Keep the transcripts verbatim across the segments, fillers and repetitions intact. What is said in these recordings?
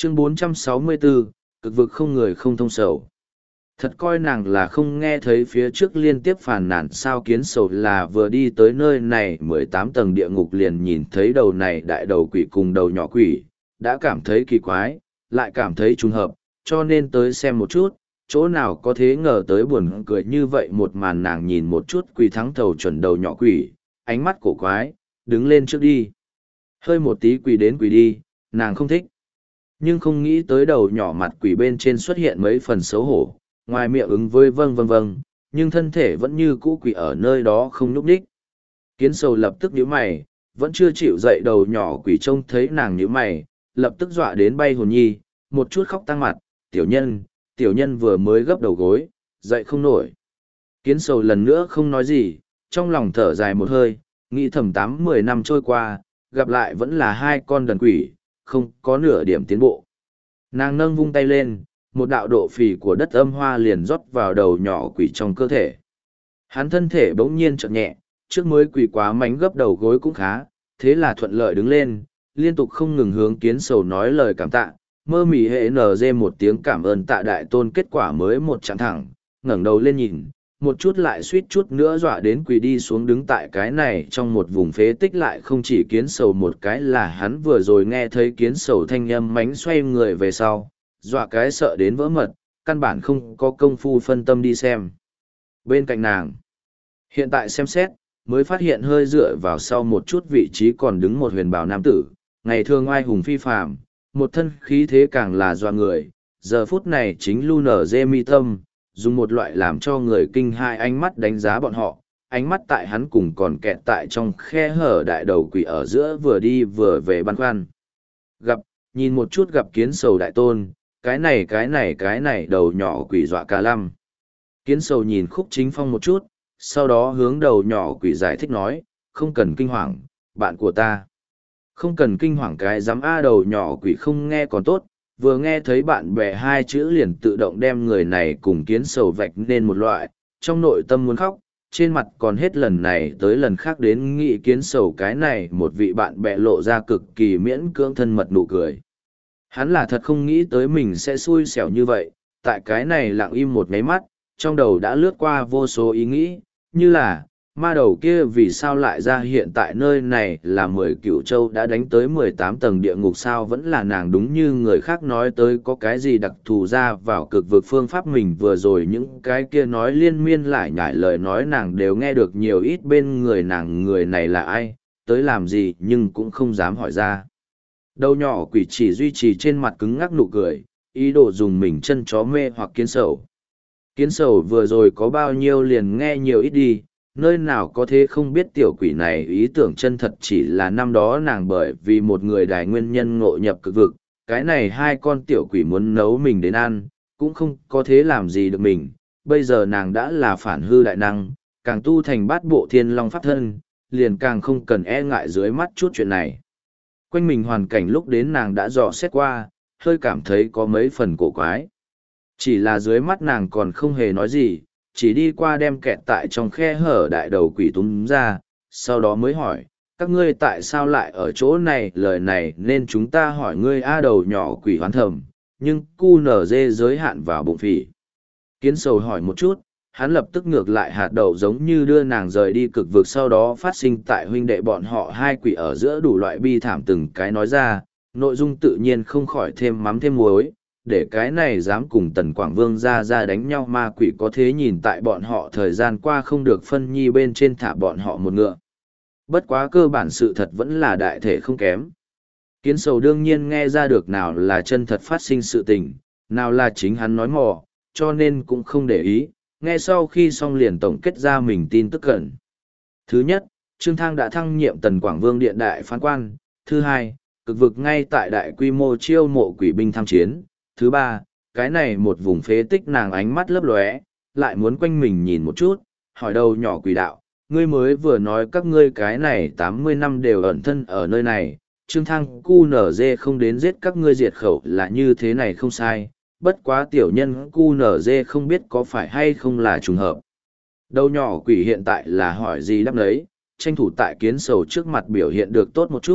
Chương bốn trăm sáu mươi bốn, cực vực không người không thông sầu. Thật coi nàng là không nghe thấy phía trước liên tiếp phàn nàn sao kiến sầu là vừa đi tới nơi này mười tám tầng địa ngục liền nhìn thấy đầu này đại đầu quỷ cùng đầu nhỏ quỷ, đã cảm thấy kỳ quái, lại cảm thấy trùng hợp, cho nên tới xem một chút, chỗ nào có thế ngờ tới buồn cười như vậy một màn nàng nhìn một chút quỷ thắng thầu chuẩn đầu nhỏ quỷ, ánh mắt cổ quái, đứng lên trước đi. Hơi một tí quỷ đến quỷ đi, nàng không thích. Nhưng không nghĩ tới đầu nhỏ mặt quỷ bên trên xuất hiện mấy phần xấu hổ, ngoài miệng ứng với vâng vâng vâng, nhưng thân thể vẫn như cũ quỷ ở nơi đó không nhúc nhích. Kiến sầu lập tức nhíu mày, vẫn chưa chịu dậy đầu nhỏ quỷ trông thấy nàng nhíu mày, lập tức dọa đến bay hồn nhi, một chút khóc tăng mặt, tiểu nhân, tiểu nhân vừa mới gấp đầu gối, dậy không nổi. Kiến sầu lần nữa không nói gì, trong lòng thở dài một hơi, nghĩ thầm tám mười năm trôi qua, gặp lại vẫn là hai con đần quỷ, không có nửa điểm tiến bộ. Nàng nâng vung tay lên, một đạo độ phì của đất âm hoa liền rót vào đầu nhỏ quỷ trong cơ thể. Hắn thân thể bỗng nhiên chợt nhẹ, trước mới quỷ quá mánh gấp đầu gối cũng khá, thế là thuận lợi đứng lên, liên tục không ngừng hướng kiến sầu nói lời cảm tạ, mơ mỉ hệ nờ dê một tiếng cảm ơn tạ đại tôn kết quả mới một chặng thẳng, ngẩng đầu lên nhìn, một chút lại suýt chút nữa dọa đến quỳ đi xuống đứng tại cái này trong một vùng phế tích lại không chỉ kiến sầu một cái là hắn vừa rồi nghe thấy kiến sầu thanh âm mánh xoay người về sau, dọa cái sợ đến vỡ mật, căn bản không có công phu phân tâm đi xem. Bên cạnh nàng, hiện tại xem xét, mới phát hiện hơi dựa vào sau một chút vị trí còn đứng một huyền bào nam tử, ngày thường oai hùng phi phàm, một thân khí thế càng là dọa người, giờ phút này chính lu nở dê mi tâm, dùng một loại làm cho người kinh hai ánh mắt đánh giá bọn họ, ánh mắt tại hắn cùng còn kẹt tại trong khe hở đại đầu quỷ ở giữa vừa đi vừa về băn khoăn. Gặp, nhìn một chút gặp kiến sầu đại tôn, cái này cái này cái này đầu nhỏ quỷ dọa cả lăm. Kiến sầu nhìn khúc chính phong một chút, sau đó hướng đầu nhỏ quỷ giải thích nói, không cần kinh hoàng, bạn của ta. Không cần kinh hoàng cái dám a đầu nhỏ quỷ không nghe còn tốt, vừa nghe thấy bạn bè hai chữ liền tự động đem người này cùng kiến sầu vạch nên một loại, trong nội tâm muốn khóc, trên mặt còn hết lần này tới lần khác đến nghĩ kiến sầu cái này một vị bạn bè lộ ra cực kỳ miễn cưỡng thân mật nụ cười. Hắn là thật không nghĩ tới mình sẽ xui xẻo như vậy, tại cái này lặng im một ngáy mắt, trong đầu đã lướt qua vô số ý nghĩ, như là, ma đầu kia vì sao lại ra hiện tại nơi này là mười cựu châu đã đánh tới mười tám tầng địa ngục sao vẫn là nàng đúng như người khác nói tới có cái gì đặc thù ra vào cực vực phương pháp mình vừa rồi những cái kia nói liên miên lại nhải lời nói nàng đều nghe được nhiều ít bên người nàng người này là ai, tới làm gì nhưng cũng không dám hỏi ra. Đầu nhỏ quỷ chỉ duy trì trên mặt cứng ngắc nụ cười, ý đồ dùng mình chân chó mê hoặc kiến sầu. Kiến sầu vừa rồi có bao nhiêu liền nghe nhiều ít đi, nơi nào có thế không biết tiểu quỷ này ý tưởng chân thật chỉ là năm đó nàng bởi vì một người đài nguyên nhân ngộ nhập cực vực, cái này hai con tiểu quỷ muốn nấu mình đến ăn, cũng không có thế làm gì được mình, bây giờ nàng đã là phản hư đại năng, càng tu thành bát bộ thiên long pháp thân, liền càng không cần e ngại dưới mắt chút chuyện này. Quanh mình hoàn cảnh lúc đến nàng đã dò xét qua, hơi cảm thấy có mấy phần cổ quái. Chỉ là dưới mắt nàng còn không hề nói gì, chỉ đi qua đem kẹt tại trong khe hở đại đầu quỷ túm ra, sau đó mới hỏi, các ngươi tại sao lại ở chỗ này lời này nên chúng ta hỏi ngươi a đầu nhỏ quỷ hoán thầm, nhưng cu nở dê giới hạn vào bụng phỉ. Kiến sầu hỏi một chút, hắn lập tức ngược lại hạt đầu giống như đưa nàng rời đi cực vực sau đó phát sinh tại huynh đệ bọn họ hai quỷ ở giữa đủ loại bi thảm từng cái nói ra, nội dung tự nhiên không khỏi thêm mắm thêm muối, để cái này dám cùng Tần Quảng Vương ra ra đánh nhau ma quỷ có thế nhìn tại bọn họ thời gian qua không được phân nhi bên trên thả bọn họ một ngựa. Bất quá cơ bản sự thật vẫn là đại thể không kém. Kiến sầu đương nhiên nghe ra được nào là chân thật phát sinh sự tình, nào là chính hắn nói mò, cho nên cũng không để ý, nghe sau khi xong liền tổng kết ra mình tin tức cận. Thứ nhất, Trương Thang đã thăng nhiệm Tần Quảng Vương điện đại phán quan. Thứ hai, cực vực ngay tại đại quy mô chiêu mộ quỷ binh tham chiến. Thứ ba, cái này một vùng phế tích nàng ánh mắt lấp lóe, lại muốn quanh mình nhìn một chút, hỏi đầu nhỏ quỷ đạo, ngươi mới vừa nói các ngươi cái này tám mươi năm đều ẩn thân ở nơi này, Trương Thang cu nở dê không đến giết các ngươi diệt khẩu là như thế này không sai, bất quá tiểu nhân cu nở dê không biết có phải hay không là trùng hợp. Đầu nhỏ quỷ hiện tại là hỏi gì đáp đấy, tranh thủ tại kiến sầu trước mặt biểu hiện được tốt một chút,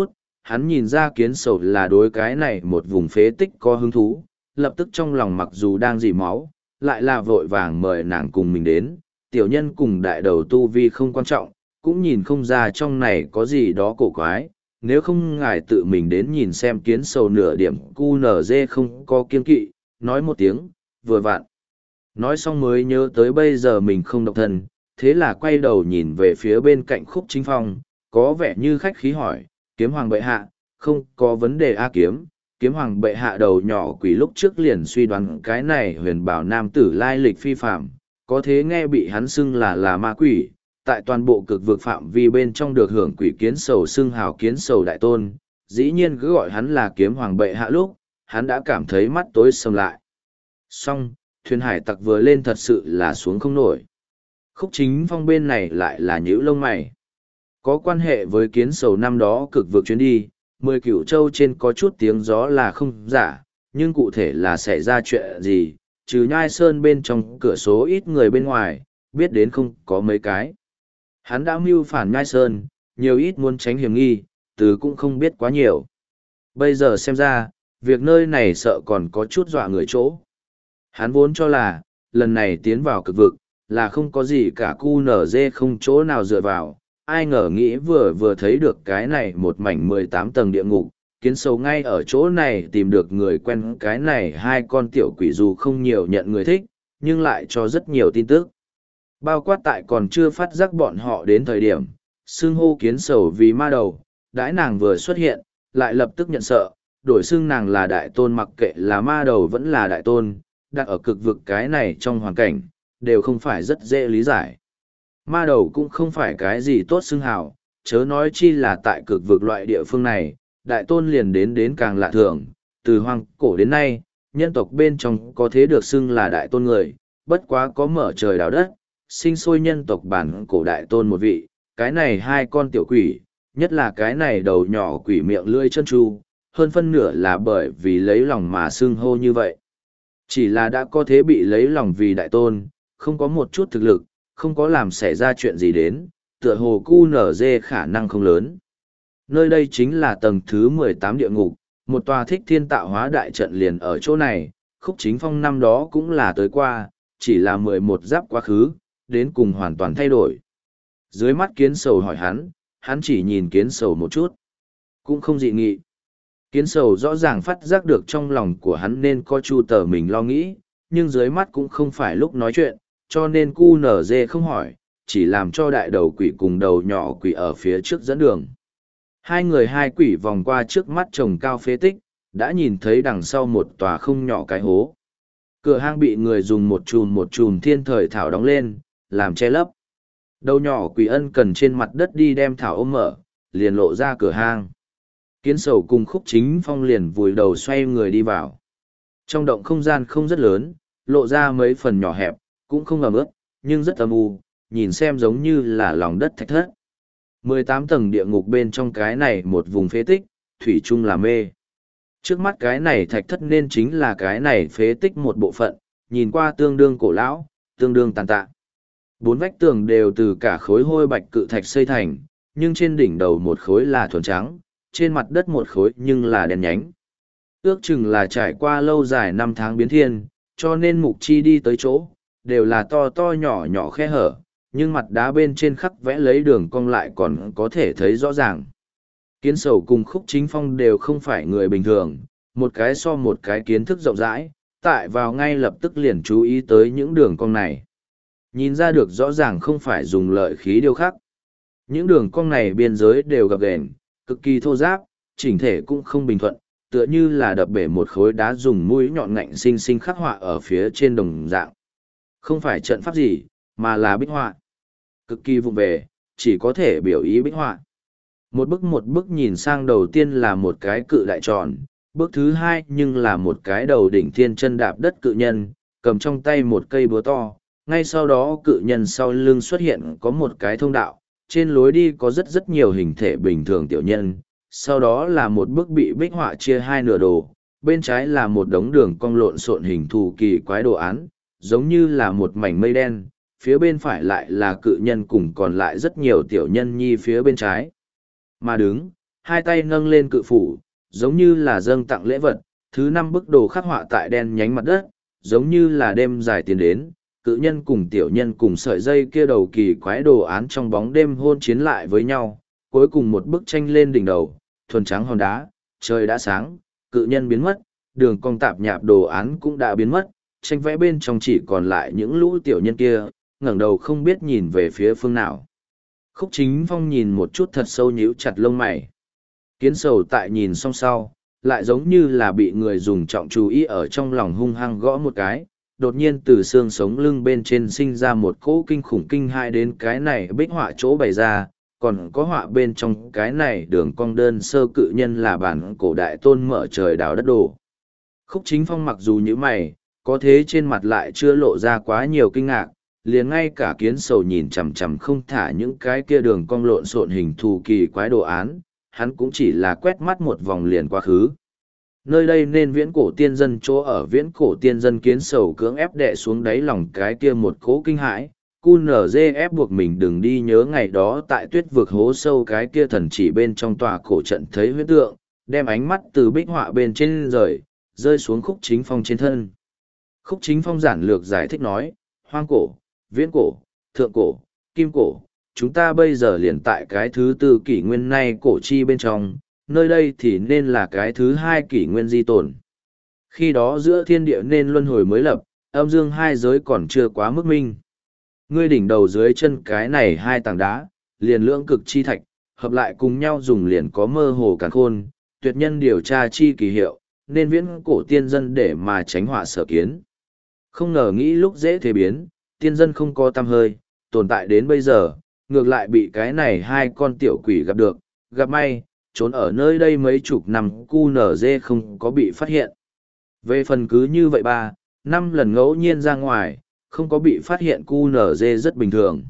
hắn nhìn ra kiến sầu là đối cái này một vùng phế tích có hứng thú, lập tức trong lòng mặc dù đang dỉ máu, lại là vội vàng mời nàng cùng mình đến, tiểu nhân cùng đại đầu tu vi không quan trọng, cũng nhìn không ra trong này có gì đó cổ quái, nếu không ngài tự mình đến nhìn xem kiến sầu nửa điểm cu nở dê không có kiên kỵ, nói một tiếng, vừa vặn. Nói xong mới nhớ tới bây giờ mình không độc thân, thế là quay đầu nhìn về phía bên cạnh Khúc Chính Phong, có vẻ như khách khí hỏi, kiếm hoàng bệ hạ, không có vấn đề A kiếm, kiếm hoàng bệ hạ đầu nhỏ quỷ lúc trước liền suy đoán cái này huyền bảo nam tử lai lịch phi phạm, có thế nghe bị hắn xưng là là ma quỷ, tại toàn bộ cực vực phạm vi bên trong được hưởng quỷ kiến sầu xưng hào kiến sầu đại tôn, dĩ nhiên cứ gọi hắn là kiếm hoàng bệ hạ lúc, hắn đã cảm thấy mắt tối sầm lại. Xong, thuyền hải tặc vừa lên thật sự là xuống không nổi. Khúc Chính Phong bên này lại là nhíu lông mày. Có quan hệ với kiến sầu năm đó cực vực chuyến đi, mười cửu châu trên có chút tiếng gió là không giả, nhưng cụ thể là xảy ra chuyện gì, trừ nhai sơn bên trong cửa số ít người bên ngoài, biết đến không có mấy cái. Hắn đã mưu phản nhai sơn, nhiều ít muốn tránh hiểm nghi, từ cũng không biết quá nhiều. Bây giờ xem ra, việc nơi này sợ còn có chút dọa người chỗ. Hắn vốn cho là, lần này tiến vào cực vực, là không có gì cả cu nở dê không chỗ nào dựa vào, ai ngờ nghĩ vừa vừa thấy được cái này một mảnh mười tám tầng địa ngục, kiến sầu ngay ở chỗ này tìm được người quen cái này hai con tiểu quỷ dù không nhiều nhận người thích, nhưng lại cho rất nhiều tin tức. Bao quát tại còn chưa phát giác bọn họ đến thời điểm, xưng hô kiến sầu vì ma đầu, đãi nàng vừa xuất hiện, lại lập tức nhận sợ, đổi xưng nàng là đại tôn mặc kệ là ma đầu vẫn là đại tôn, đặt ở cực vực cái này trong hoàn cảnh, đều không phải rất dễ lý giải. Ma đầu cũng không phải cái gì tốt xưng hào, chớ nói chi là tại cực vực loại địa phương này, đại tôn liền đến đến càng lạ thường, từ hoang cổ đến nay, nhân tộc bên trong có thế được xưng là đại tôn người, bất quá có mở trời đào đất, sinh sôi nhân tộc bản cổ đại tôn một vị, cái này hai con tiểu quỷ, nhất là cái này đầu nhỏ quỷ miệng lưỡi chân tru, hơn phân nửa là bởi vì lấy lòng mà xưng hô như vậy. Chỉ là đã có thế bị lấy lòng vì đại tôn, không có một chút thực lực, không có làm xảy ra chuyện gì đến, tựa hồ cu nở dê khả năng không lớn. Nơi đây chính là tầng thứ mười tám địa ngục, một tòa thích thiên tạo hóa đại trận liền ở chỗ này, Khúc Chính Phong năm đó cũng là tới qua, chỉ là mười một giáp quá khứ, đến cùng hoàn toàn thay đổi. Dưới mắt kiến sầu hỏi hắn, hắn chỉ nhìn kiến sầu một chút, cũng không dị nghị. Kiến sầu rõ ràng phát giác được trong lòng của hắn nên có chu tờ mình lo nghĩ, nhưng dưới mắt cũng không phải lúc nói chuyện, cho nên cu nở dê không hỏi, chỉ làm cho đại đầu quỷ cùng đầu nhỏ quỷ ở phía trước dẫn đường. Hai người hai quỷ vòng qua trước mắt trồng cao phế tích, đã nhìn thấy đằng sau một tòa không nhỏ cái hố. Cửa hang bị người dùng một chùm một chùm thiên thời thảo đóng lên, làm che lấp. Đầu nhỏ quỷ ân cần trên mặt đất đi đem thảo ôm mở, liền lộ ra cửa hang. Kiến sầu cùng Khúc Chính Phong liền vùi đầu xoay người đi vào. Trong động không gian không rất lớn, lộ ra mấy phần nhỏ hẹp, cũng không ẩm ướt, nhưng rất âm u, nhìn xem giống như là lòng đất thạch thất. mười tám tầng địa ngục bên trong cái này một vùng phế tích, thủy chung là mê. Trước mắt cái này thạch thất nên chính là cái này phế tích một bộ phận, nhìn qua tương đương cổ lão, tương đương tàn tạ. Bốn vách tường đều từ cả khối hôi bạch cự thạch xây thành, nhưng trên đỉnh đầu một khối là thuần trắng, trên mặt đất một khối nhưng là đen nhánh. Ước chừng là trải qua lâu dài năm tháng biến thiên, cho nên mục chi đi tới chỗ, đều là to to nhỏ nhỏ khe hở, nhưng mặt đá bên trên khắc vẽ lấy đường cong lại còn có thể thấy rõ ràng. Kiến sầu cùng Khúc Chính Phong đều không phải người bình thường, một cái so một cái kiến thức rộng rãi, tại vào ngay lập tức liền chú ý tới những đường cong này. Nhìn ra được rõ ràng không phải dùng lợi khí điêu khắc. Những đường cong này biên giới đều gập ghềnh, cực kỳ thô ráp, chỉnh thể cũng không bình thuận, tựa như là đập bể một khối đá dùng mũi nhọn ngạnh xinh xinh khắc họa ở phía trên đồng dạng. Không phải trận pháp gì, mà là bích họa. Cực kỳ vụng về, chỉ có thể biểu ý bích họa. Một bức một bức nhìn sang đầu tiên là một cái cự đại tròn, bước thứ hai nhưng là một cái đầu đỉnh thiên chân đạp đất cự nhân, cầm trong tay một cây búa to. Ngay sau đó cự nhân sau lưng xuất hiện có một cái thông đạo, trên lối đi có rất rất nhiều hình thể bình thường tiểu nhân, sau đó là một bức bị bích họa chia hai nửa đồ, bên trái là một đống đường cong lộn xộn hình thù kỳ quái đồ án, giống như là một mảnh mây đen, phía bên phải lại là cự nhân cùng còn lại rất nhiều tiểu nhân nhi phía bên trái. Mà đứng, hai tay nâng lên cự phủ, giống như là dâng tặng lễ vật. Thứ năm bức đồ khắc họa tại đen nhánh mặt đất, giống như là đêm dài tiến đến, cự nhân cùng tiểu nhân cùng sợi dây kia đầu kỳ quái đồ án trong bóng đêm hôn chiến lại với nhau. Cuối cùng một bức tranh lên đỉnh đầu, thuần trắng hòn đá, trời đã sáng, cự nhân biến mất, đường cong tạp nhạp đồ án cũng đã biến mất, tranh vẽ bên trong chỉ còn lại những lũ tiểu nhân kia, ngẩng đầu không biết nhìn về phía phương nào. Khúc Chính Phong nhìn một chút thật sâu nhíu chặt lông mày. Kiến sầu tại nhìn xong sau, lại giống như là bị người dùng trọng chú ý ở trong lòng hung hăng gõ một cái, đột nhiên từ xương sống lưng bên trên sinh ra một cỗ kinh khủng kinh hai đến cái này bích họa chỗ bày ra, còn có họa bên trong cái này đường cong đơn sơ cự nhân là bản cổ đại tôn mở trời đào đất đổ. Khúc Chính Phong mặc dù như mày, có thế trên mặt lại chưa lộ ra quá nhiều kinh ngạc, liền ngay cả kiến sầu nhìn chằm chằm không thả những cái kia đường cong lộn xộn hình thù kỳ quái đồ án, hắn cũng chỉ là quét mắt một vòng liền quá khứ. Nơi đây nên viễn cổ tiên dân chỗ ở, viễn cổ tiên dân kiến sầu cưỡng ép đè xuống đáy lòng cái kia một cố kinh hãi, cu nở dê ép buộc mình đừng đi nhớ ngày đó tại tuyết vực hố sâu cái kia thần chỉ bên trong tòa cổ trận thấy huyết tượng, đem ánh mắt từ bích họa bên trên rời, rơi xuống Khúc Chính Phong trên thân. Khúc Chính Phong giản lược giải thích nói, hoang cổ, viễn cổ, thượng cổ, kim cổ, chúng ta bây giờ liền tại cái thứ tư kỷ nguyên nay cổ chi bên trong, nơi đây thì nên là cái thứ hai kỷ nguyên di tồn. Khi đó giữa thiên địa nên luân hồi mới lập, âm dương hai giới còn chưa quá mức minh. Ngươi đỉnh đầu dưới chân cái này hai tảng đá, liền lưỡng cực chi thạch, hợp lại cùng nhau dùng liền có mơ hồ càn khôn, tuyệt nhân điều tra chi kỳ hiệu, nên viễn cổ tiên dân để mà tránh họa sở kiến. Không ngờ nghĩ lúc dễ thế biến, tiên dân không có tăm hơi, tồn tại đến bây giờ, ngược lại bị cái này hai con tiểu quỷ gặp được, gặp may, trốn ở nơi đây mấy chục năm cu nở dê không có bị phát hiện. Về phần cứ như vậy ba, năm lần ngẫu nhiên ra ngoài, không có bị phát hiện cu nở dê rất bình thường.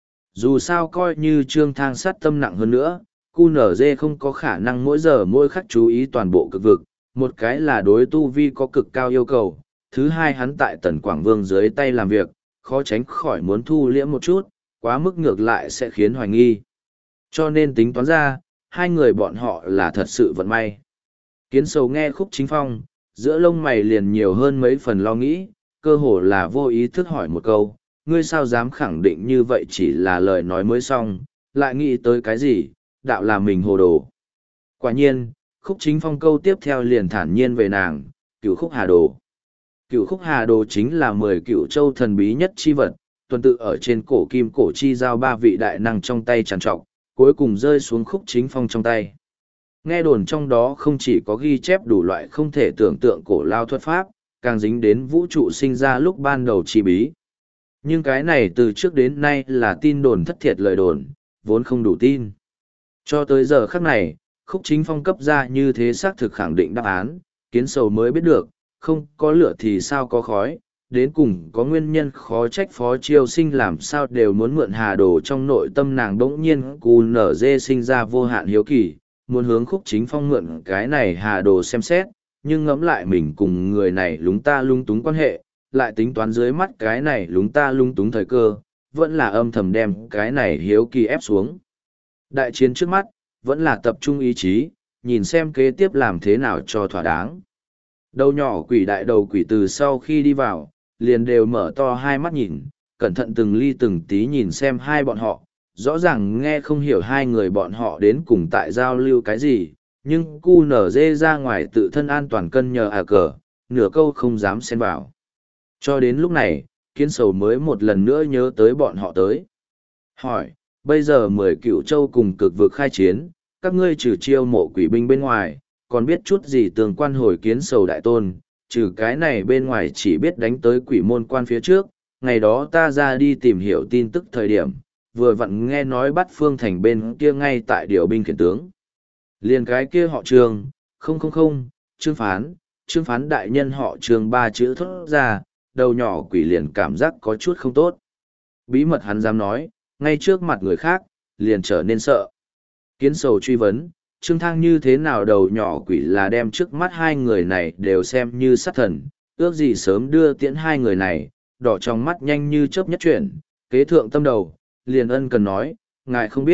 Dù sao coi như trương thang sát tâm nặng hơn nữa, cu nở dê không có khả năng mỗi giờ mỗi khắc chú ý toàn bộ cực vực, một cái là đối tu vi có cực cao yêu cầu, thứ hai hắn tại Tần Quảng Vương dưới tay làm việc, khó tránh khỏi muốn thu liễm một chút, quá mức ngược lại sẽ khiến hoài nghi. Cho nên tính toán ra, hai người bọn họ là thật sự vận may. Kiến sầu nghe Khúc Chính Phong, giữa lông mày liền nhiều hơn mấy phần lo nghĩ, cơ hồ là vô ý thức hỏi một câu, ngươi sao dám khẳng định như vậy chỉ là lời nói mới xong, lại nghĩ tới cái gì, đạo là mình hồ đồ. Quả nhiên, Khúc Chính Phong câu tiếp theo liền thản nhiên về nàng, cửu khúc hà đồ. Cửu khúc hà đồ chính là mười cửu châu thần bí nhất chi vật, tuần tự ở trên cổ kim cổ chi giao ba vị đại năng trong tay tràn trọc, cuối cùng rơi xuống Khúc Chính Phong trong tay. Nghe đồn trong đó không chỉ có ghi chép đủ loại không thể tưởng tượng cổ lao thuật pháp, càng dính đến vũ trụ sinh ra lúc ban đầu chi bí. Nhưng cái này từ trước đến nay là tin đồn thất thiệt lời đồn, vốn không đủ tin. Cho tới giờ khắc này, Khúc Chính Phong cấp ra như thế xác thực khẳng định đáp án, kiến sầu mới biết được, không có lửa thì sao có khói, đến cùng có nguyên nhân khó trách Phó Chiêu Sinh làm sao đều muốn mượn hà đồ. Trong nội tâm nàng đỗng nhiên cù nở dê sinh ra vô hạn hiếu kỳ, muốn hướng Khúc Chính Phong mượn cái này hà đồ xem xét, nhưng ngẫm lại mình cùng người này lúng ta lung túng quan hệ, lại tính toán dưới mắt cái này lúng ta lung túng thời cơ, vẫn là âm thầm đem cái này hiếu kỳ ép xuống. Đại chiến trước mắt, vẫn là tập trung ý chí, nhìn xem kế tiếp làm thế nào cho thỏa đáng. Đầu nhỏ quỷ đại đầu quỷ từ sau khi đi vào, liền đều mở to hai mắt nhìn, cẩn thận từng ly từng tí nhìn xem hai bọn họ, rõ ràng nghe không hiểu hai người bọn họ đến cùng tại giao lưu cái gì, nhưng cu nở dê ra ngoài tự thân an toàn cân nhờ à cờ, nửa câu không dám xen vào. Cho đến lúc này, kiến sầu mới một lần nữa nhớ tới bọn họ tới. Hỏi, bây giờ mười cựu châu cùng cực vực khai chiến, các ngươi trừ chiêu mộ quỷ binh bên ngoài, còn biết chút gì tương quan hồi kiến sầu đại tôn, trừ cái này bên ngoài chỉ biết đánh tới quỷ môn quan phía trước, ngày đó ta ra đi tìm hiểu tin tức thời điểm, vừa vặn nghe nói bắt phương thành bên kia ngay tại điều binh khiển tướng. Liền cái kia họ Trương, không không không, Trương Phán, Trương Phán đại nhân họ Trương ba chữ thốt ra, đầu nhỏ quỷ liền cảm giác có chút không tốt. Bí mật hắn dám nói, ngay trước mặt người khác, liền trở nên sợ. Kiến sầu truy vấn, Trương Thang như thế nào đầu nhỏ quỷ là đem trước mắt hai người này đều xem như sát thần, ước gì sớm đưa tiễn hai người này, đỏ trong mắt nhanh như chớp nhất chuyển, kế thượng tâm đầu, liền ân cần nói, ngài không biết,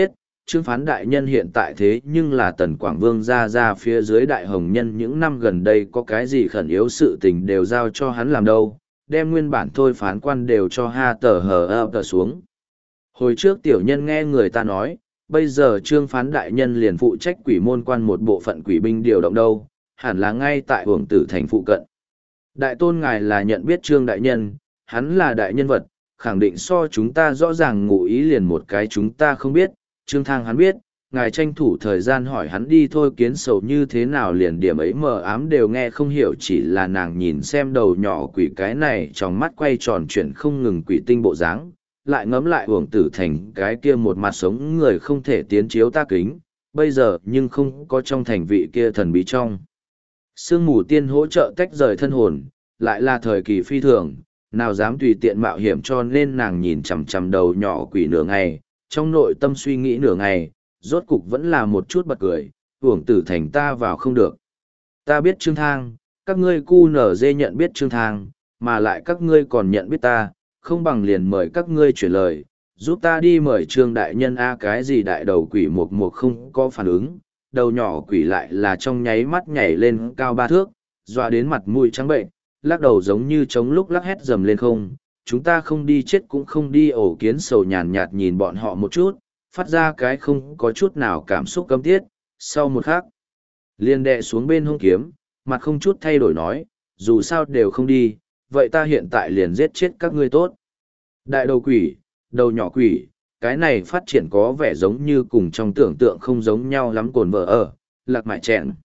Trương Phán đại nhân hiện tại thế nhưng là Tần Quảng Vương ra ra phía dưới đại hồng nhân những năm gần đây có cái gì khẩn yếu sự tình đều giao cho hắn làm đâu, đem nguyên bản thôi phán quan đều cho ha tờ hờ ập tờ xuống. Hồi trước tiểu nhân nghe người ta nói, bây giờ Trương Phán đại nhân liền phụ trách quỷ môn quan một bộ phận quỷ binh điều động đâu, hẳn là ngay tại Uổng Tử thành phụ cận. Đại tôn ngài là nhận biết Trương đại nhân, hắn là đại nhân vật, khẳng định so chúng ta rõ ràng ngụ ý liền một cái chúng ta không biết, Trương Thang hắn biết, ngài tranh thủ thời gian hỏi hắn đi thôi, kiến sầu như thế nào liền điểm ấy mờ ám đều nghe không hiểu, chỉ là nàng nhìn xem đầu nhỏ quỷ cái này trong mắt quay tròn chuyển không ngừng quỷ tinh bộ dáng, lại ngấm lại Uổng Tử thành cái kia một mặt sống người không thể tiến chiếu ta kính, bây giờ nhưng không có trong thành vị kia thần bí trong. Sương mù tiên hỗ trợ tách rời thân hồn, lại là thời kỳ phi thường, nào dám tùy tiện mạo hiểm, cho nên nàng nhìn chằm chằm đầu nhỏ quỷ nửa ngày, trong nội tâm suy nghĩ nửa ngày, rốt cục vẫn là một chút bật cười, Uổng Tử thành ta vào không được. Ta biết Trương Thang, các ngươi cu nở dê nhận biết Trương Thang, mà lại các ngươi còn nhận biết ta, không bằng liền mời các ngươi chuyển lời, giúp ta đi mời Trương đại nhân a. Cái gì đại đầu quỷ một một không có phản ứng, đầu nhỏ quỷ lại là trong nháy mắt nhảy lên cao ba thước, dọa đến mặt mũi trắng bệnh, lắc đầu giống như trống lúc lắc hét dầm lên không. Chúng ta không đi chết cũng không đi. Ổ kiến sầu nhàn nhạt nhìn bọn họ một chút, phát ra cái không có chút nào cảm xúc căm tiết, sau một khắc liền đè xuống bên hông kiếm, mặt không chút thay đổi nói, dù sao đều không đi, vậy ta hiện tại liền giết chết các ngươi tốt. Đại đầu quỷ, đầu nhỏ quỷ, cái này phát triển có vẻ giống như cùng trong tưởng tượng không giống nhau lắm. Cồn vợ ở, lạc mại chèn.